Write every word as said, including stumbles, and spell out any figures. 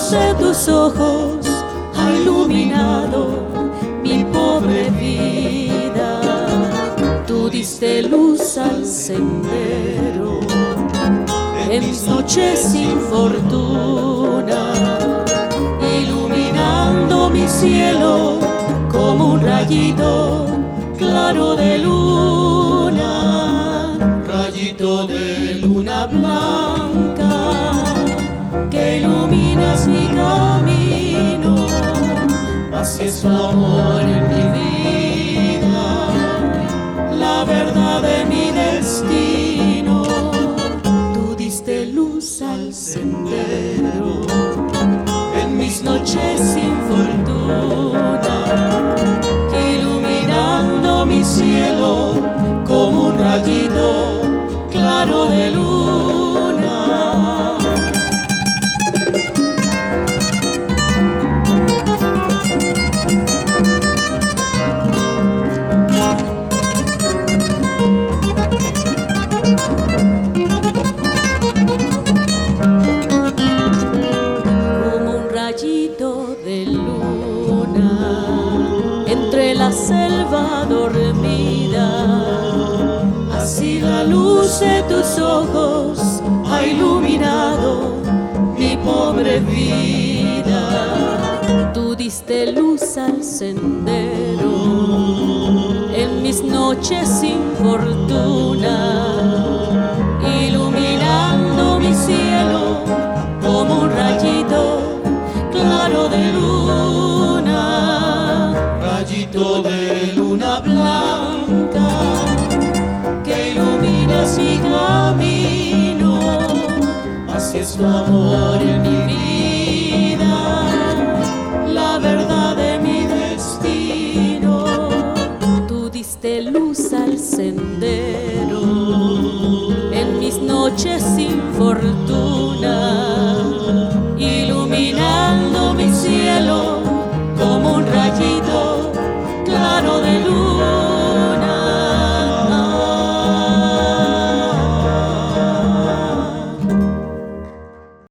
luz de tus ojos ha iluminado mi pobre vida. Tú diste luz al sendero en mis noches sin fortuna, iluminando mi cielo como un rayito claro de luna, rayito de luna blanca que iluminas mi camino. Así es tu amor en mi vida, la verdad de mi destino. Tú diste luz al sendero en mis noches sin fortuna, iluminando mi cielo como un rayito claro de luna. Como un rayito de luna entre la selva dormida, así la luz de tus ojos ha iluminado mi pobre vida. Tú diste luz al sendero en mis noches sin fortuna, iluminando mi cielo como un rayito claro de luna, rayito de luna blanca que iluminas mi camino. Así es tu amor en mi vida,